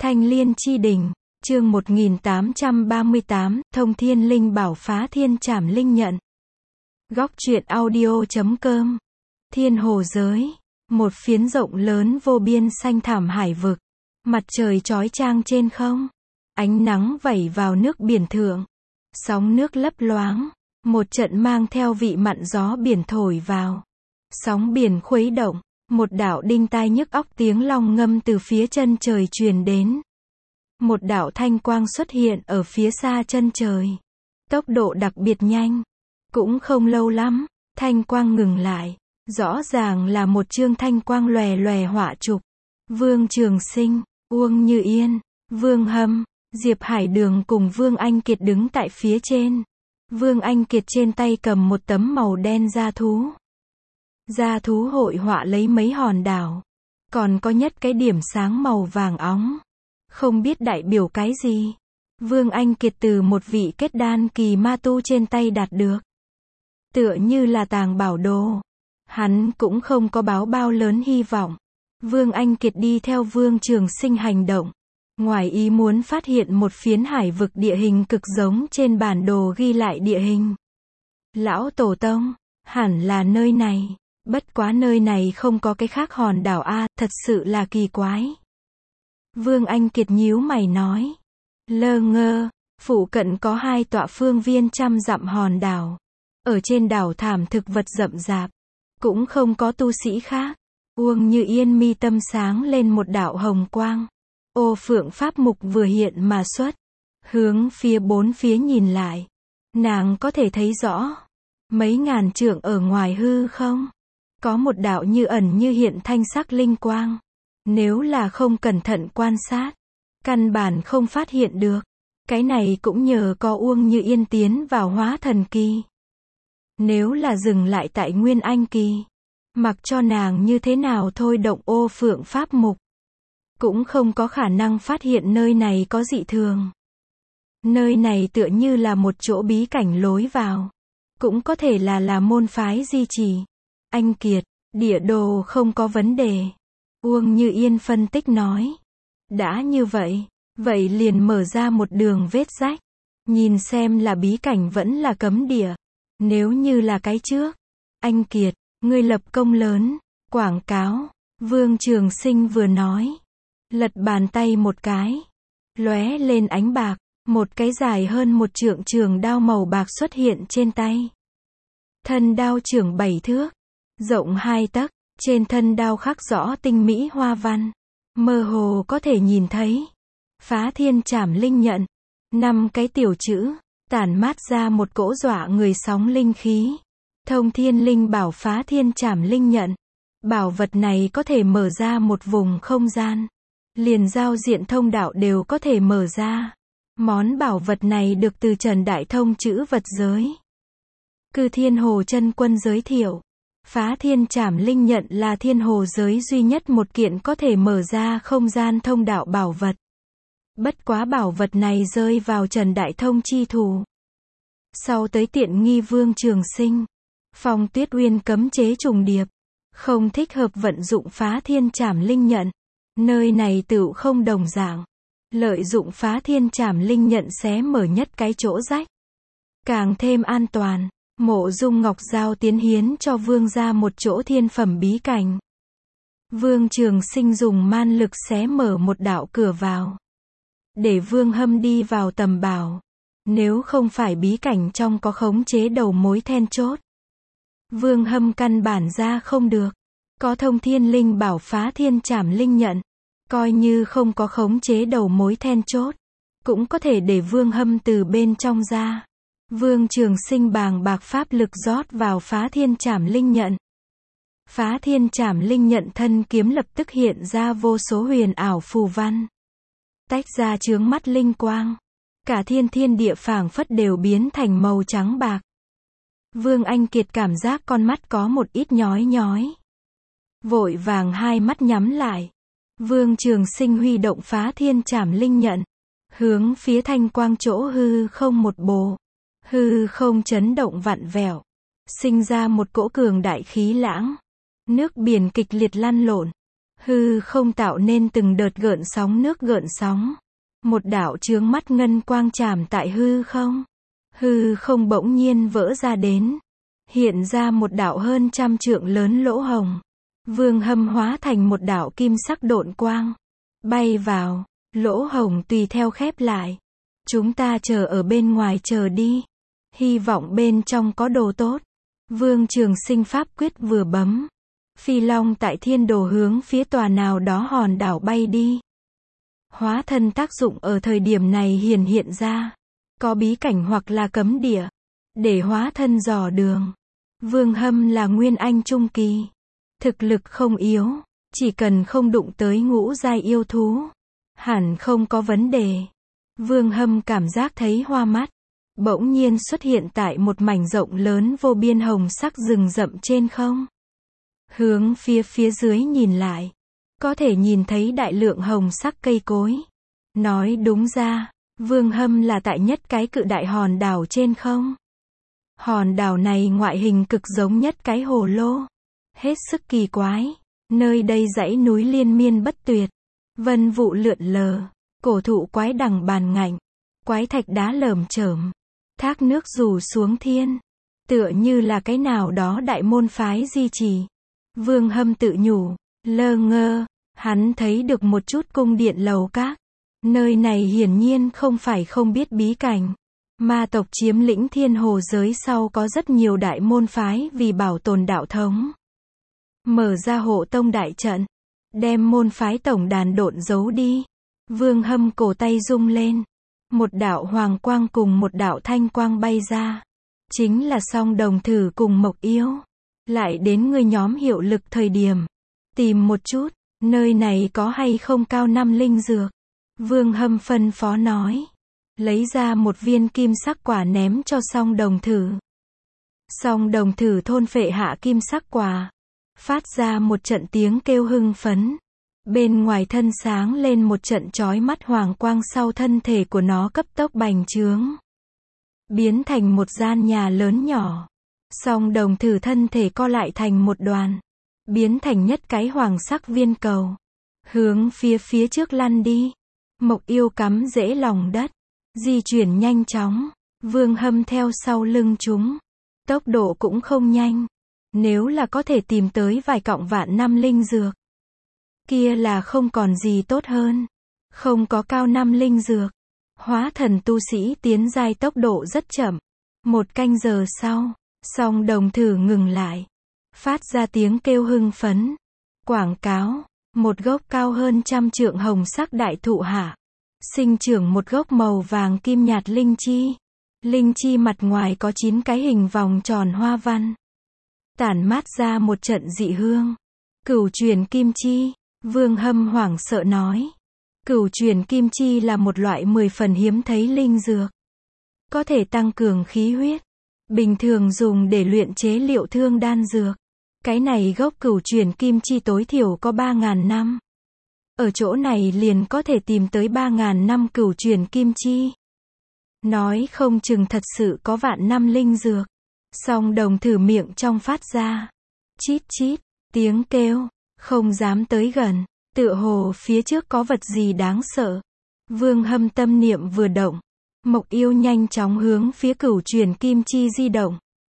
Thanh Liên Chi Đỉnh, chương 1838, Thông Thiên Linh Bảo phá thiên trảm linh nhận. Góc truyện audio.com. Thiên hồ giới, một phiến rộng lớn vô biên xanh thảm hải vực. Mặt trời chói chang trên không, ánh nắng vẩy vào nước biển thượng, sóng nước lấp loáng, một trận mang theo vị mặn gió biển thổi vào. Sóng biển khuấy động, một đạo đinh tai nhức óc tiếng long ngâm từ phía chân trời truyền đến. Một đạo thanh quang xuất hiện ở phía xa chân trời. Tốc độ đặc biệt nhanh. Cũng không lâu lắm, thanh quang ngừng lại. Rõ ràng là một chương thanh quang lòe lòe họa chụp. Vương Trường Sinh, Uông Như Yên, Vương Hâm, Diệp Hải Đường cùng Vương Anh Kiệt đứng tại phía trên. Vương Anh Kiệt trên tay cầm một tấm màu đen da thú. Da thú hội họa lấy mấy hòn đảo. Còn có nhất cái điểm sáng màu vàng óng. Không biết đại biểu cái gì. Vương Anh Kiệt từ một vị kết đan kỳ ma tu trên tay đạt được. Tựa như là tàng bảo đồ. Hắn cũng không có báo bao lớn hy vọng. Vương Anh Kiệt đi theo Vương Trường Sinh hành động. Ngoài ý muốn phát hiện một phiến hải vực địa hình cực giống trên bản đồ ghi lại địa hình. Lão Tổ Tông, hẳn là nơi này. Bất quá nơi này không có cái khác hòn đảo a, thật sự là kỳ quái. Vương Anh Kiệt nhíu mày nói. Lơ ngơ, phụ cận có hai tọa phương viên trăm dặm hòn đảo. Ở trên đảo thảm thực vật rậm rạp. Cũng không có tu sĩ khác. Uông Như Yên mi tâm sáng lên một đạo hồng quang. Ô phượng pháp mục vừa hiện mà xuất. Hướng phía bốn phía nhìn lại. Nàng có thể thấy rõ. Mấy ngàn trượng ở ngoài hư không. Có một đạo như ẩn như hiện thanh sắc linh quang. Nếu là không cẩn thận quan sát, căn bản không phát hiện được. Cái này cũng nhờ có Uông Như Yên tiến vào hóa thần kỳ. Nếu là dừng lại tại Nguyên Anh kỳ, mặc cho nàng như thế nào thôi động ô phượng pháp mục, cũng không có khả năng phát hiện nơi này có dị thường. Nơi này tựa như là một chỗ bí cảnh lối vào. Cũng có thể là môn phái di trì. Anh Kiệt, địa đồ không có vấn đề. Uông Như Yên phân tích nói. Đã như vậy, vậy liền mở ra một đường vết rách. Nhìn xem là bí cảnh vẫn là cấm địa. Nếu như là cái trước. Anh Kiệt, ngươi lập công lớn. Quảng cáo. Vương Trường Sinh vừa nói. Lật bàn tay một cái. Lóe lên ánh bạc. Một cái dài hơn một trượng trường đao màu bạc xuất hiện trên tay. Thân đao trường 7 thước. Rộng 2 tấc. Trên thân đao khắc rõ tinh mỹ hoa văn. Mơ hồ có thể nhìn thấy. Phá thiên trảm linh nhận. 5 cái tiểu chữ. Tản mát ra một cỗ dọa người sóng linh khí. Thông Thiên Linh Bảo phá thiên trảm linh nhận. Bảo vật này có thể mở ra một vùng không gian. Liền giao diện thông đạo đều có thể mở ra. Món bảo vật này được từ Trần Đại Thông chữ vật giới. Cư Thiên Hồ Chân Quân giới thiệu. Phá thiên trảm linh nhận là thiên hồ giới duy nhất một kiện có thể mở ra không gian thông đạo bảo vật. Bất quá bảo vật này rơi vào Trần Đại Thông chi thủ. Sau tới tiện nghi Vương Trường Sinh. Phong Tuyết Uyên cấm chế trùng điệp. Không thích hợp vận dụng phá thiên trảm linh nhận. Nơi này tựu không đồng dạng. Lợi dụng phá thiên trảm linh nhận xé mở nhất cái chỗ rách. Càng thêm an toàn. Mộ Dung Ngọc Giao tiến hiến cho Vương ra một chỗ thiên phẩm bí cảnh. Vương Trường Sinh dùng man lực xé mở một đạo cửa vào. Để Vương Hâm đi vào tầm bảo. Nếu không phải bí cảnh trong có khống chế đầu mối then chốt. Vương Hâm căn bản ra không được. Có Thông Thiên Linh Bảo phá thiên trảm linh nhận. Coi như không có khống chế đầu mối then chốt. Cũng có thể để Vương Hâm từ bên trong ra. Vương Trường Sinh bàng bạc pháp lực rót vào phá thiên trảm linh nhận. Phá thiên trảm linh nhận thân kiếm lập tức hiện ra vô số huyền ảo phù văn. Tách ra chướng mắt linh quang. Cả thiên địa phảng phất đều biến thành màu trắng bạc. Vương Anh Kiệt cảm giác con mắt có một ít nhói nhói. Vội vàng hai mắt nhắm lại. Vương Trường Sinh huy động phá thiên trảm linh nhận. Hướng phía thanh quang chỗ hư không một bổ. Hư không chấn động vặn vẹo. Sinh ra một cỗ cường đại khí lãng. Nước biển kịch liệt lăn lộn. Hư không tạo nên từng đợt gợn sóng nước gợn sóng. Một đạo chướng mắt ngân quang chạm tại hư không. Hư không bỗng nhiên vỡ ra đến. Hiện ra một đạo hơn 100 trượng lớn lỗ hồng. Vương Hâm hóa thành một đạo kim sắc độn quang. Bay vào, lỗ hồng tùy theo khép lại. Chúng ta chờ ở bên ngoài chờ đi. Hy vọng bên trong có đồ tốt. Vương Trường Sinh pháp quyết vừa bấm. Phi long tại thiên đồ hướng phía tòa nào đó hòn đảo bay đi. Hóa thân tác dụng ở thời điểm này hiện ra. Có bí cảnh hoặc là cấm địa. Để hóa thân dò đường. Vương Hâm là nguyên anh trung kỳ. Thực lực không yếu. Chỉ cần không đụng tới ngũ giai yêu thú. Hẳn không có vấn đề. Vương Hâm cảm giác thấy hoa mắt. Bỗng nhiên xuất hiện tại một mảnh rộng lớn vô biên hồng sắc rừng rậm trên không. Hướng phía dưới nhìn lại. Có thể nhìn thấy đại lượng hồng sắc cây cối. Nói đúng ra, Vương Hâm là tại nhất cái cự đại hòn đảo trên không. Hòn đảo này ngoại hình cực giống nhất cái hồ lô. Hết sức kỳ quái. Nơi đây dãy núi liên miên bất tuyệt. Vân vụ lượn lờ. Cổ thụ quái đằng bàn ngạnh. Quái thạch đá lởm chởm. Thác nước rủ xuống thiên. Tựa như là cái nào đó đại môn phái di trì. Vương Hâm tự nhủ. Lơ ngơ. Hắn thấy được một chút cung điện lầu các. Nơi này hiển nhiên không phải không biết bí cảnh. Ma tộc chiếm lĩnh thiên hồ giới sau có rất nhiều đại môn phái vì bảo tồn đạo thống. Mở ra hộ tông đại trận. Đem môn phái tổng đàn độn giấu đi. Vương Hâm cổ tay rung lên. Một đạo hoàng quang cùng một đạo thanh quang bay ra. Chính là Song Đồng Thử cùng Mộc Yêu. Lại đến người nhóm hiệu lực thời điểm. Tìm một chút, nơi này có hay không cao năm linh dược. Vương Hâm phân phó nói. Lấy ra một viên kim sắc quả ném cho Song Đồng Thử. Song Đồng Thử thôn phệ hạ kim sắc quả. Phát ra một trận tiếng kêu hưng phấn. Bên ngoài thân sáng lên một trận chói mắt hoàng quang sau thân thể của nó cấp tốc bành trướng. Biến thành một gian nhà lớn nhỏ. Song Đồng Thử thân thể co lại thành một đoàn. Biến thành nhất cái hoàng sắc viên cầu. Hướng phía trước lăn đi. Mộc Yêu cắm rễ lòng đất. Di chuyển nhanh chóng. Vương Hâm theo sau lưng chúng. Tốc độ cũng không nhanh. Nếu là có thể tìm tới vài cọng vạn năm linh dược. Kia là không còn gì tốt hơn. Không có cao năm linh dược. Hóa thần tu sĩ tiến giai tốc độ rất chậm. 1 canh giờ sau, Song Đồng Thử ngừng lại. Phát ra tiếng kêu hưng phấn. Quảng cáo. Một gốc cao hơn 100 trượng hồng sắc đại thụ hạ. Sinh trưởng một gốc màu vàng kim nhạt linh chi. Linh chi mặt ngoài có 9 cái hình vòng tròn hoa văn. Tản mát ra một trận dị hương. Cửu truyền kim chi. Vương Hâm hoảng sợ nói. Cửu truyền kim chi là một loại 10 phần hiếm thấy linh dược. Có thể tăng cường khí huyết. Bình thường dùng để luyện chế liệu thương đan dược. Cái này gốc cửu truyền kim chi tối thiểu có 3.000 năm. Ở chỗ này liền có thể tìm tới 3.000 năm cửu truyền kim chi. Nói không chừng thật sự có vạn năm linh dược. Song Đồng Thử miệng trong phát ra. Chít chít, tiếng kêu. Không dám tới gần. Tựa hồ phía trước có vật gì đáng sợ. Vương Hâm tâm niệm vừa động. Mộc Yêu nhanh chóng hướng phía cửu truyền kim chi di động.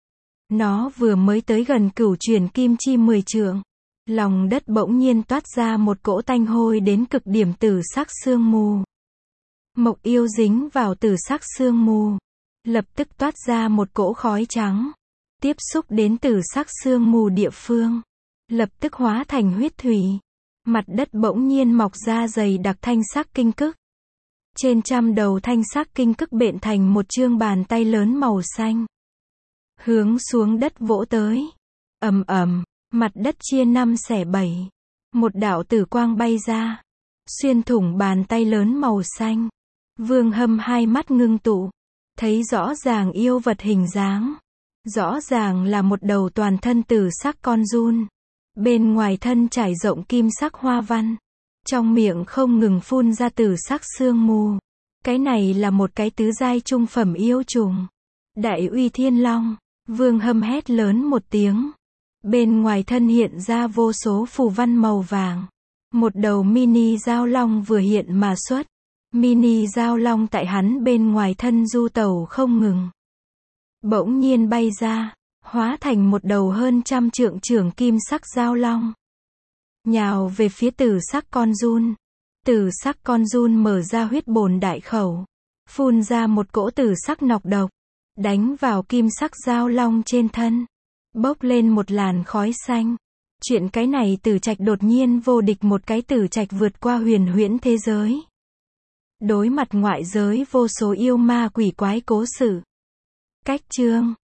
Nó vừa mới tới gần cửu truyền kim chi 10 trượng. Lòng đất bỗng nhiên toát ra một cỗ tanh hôi đến cực điểm tử sắc sương mù. Mộc Yêu dính vào tử sắc sương mù. Lập tức toát ra một cỗ khói trắng. Tiếp xúc đến tử sắc sương mù địa phương. Lập tức hóa thành huyết thủy. Mặt đất bỗng nhiên mọc ra dày đặc thanh sắc kinh cức. Trên 100 đầu thanh sắc kinh cức bện thành một chương bàn tay lớn màu xanh. Hướng xuống đất vỗ tới. Ầm ầm, mặt đất chia 5 xẻ 7. Một đạo tử quang bay ra. Xuyên thủng bàn tay lớn màu xanh. Vương Hâm hai mắt ngưng tụ. Thấy rõ ràng yêu vật hình dáng. Rõ ràng là một đầu toàn thân tử sắc con giun. Bên ngoài thân trải rộng kim sắc hoa văn. Trong miệng không ngừng phun ra tử sắc sương mù. Cái này là một cái tứ giai trung phẩm yêu trùng. Đại uy thiên long. Vương Hâm hét lớn một tiếng. Bên ngoài thân hiện ra vô số phù văn màu vàng. Một đầu mini giao long vừa hiện mà xuất. Mini giao long tại hắn bên ngoài thân du tẩu không ngừng. Bỗng nhiên bay ra, hóa thành một đầu hơn 100 trượng trưởng kim sắc giao long. Nhào về phía tử sắc con giun. Tử sắc con giun mở ra huyết bồn đại khẩu. Phun ra một cỗ tử sắc nọc độc. Đánh vào kim sắc giao long trên thân. Bốc lên một làn khói xanh. Chuyện cái này Tử Trạch đột nhiên vô địch một cái Tử Trạch vượt qua huyền huyễn thế giới. Đối mặt ngoại giới vô số yêu ma quỷ quái cố sự. Cách chương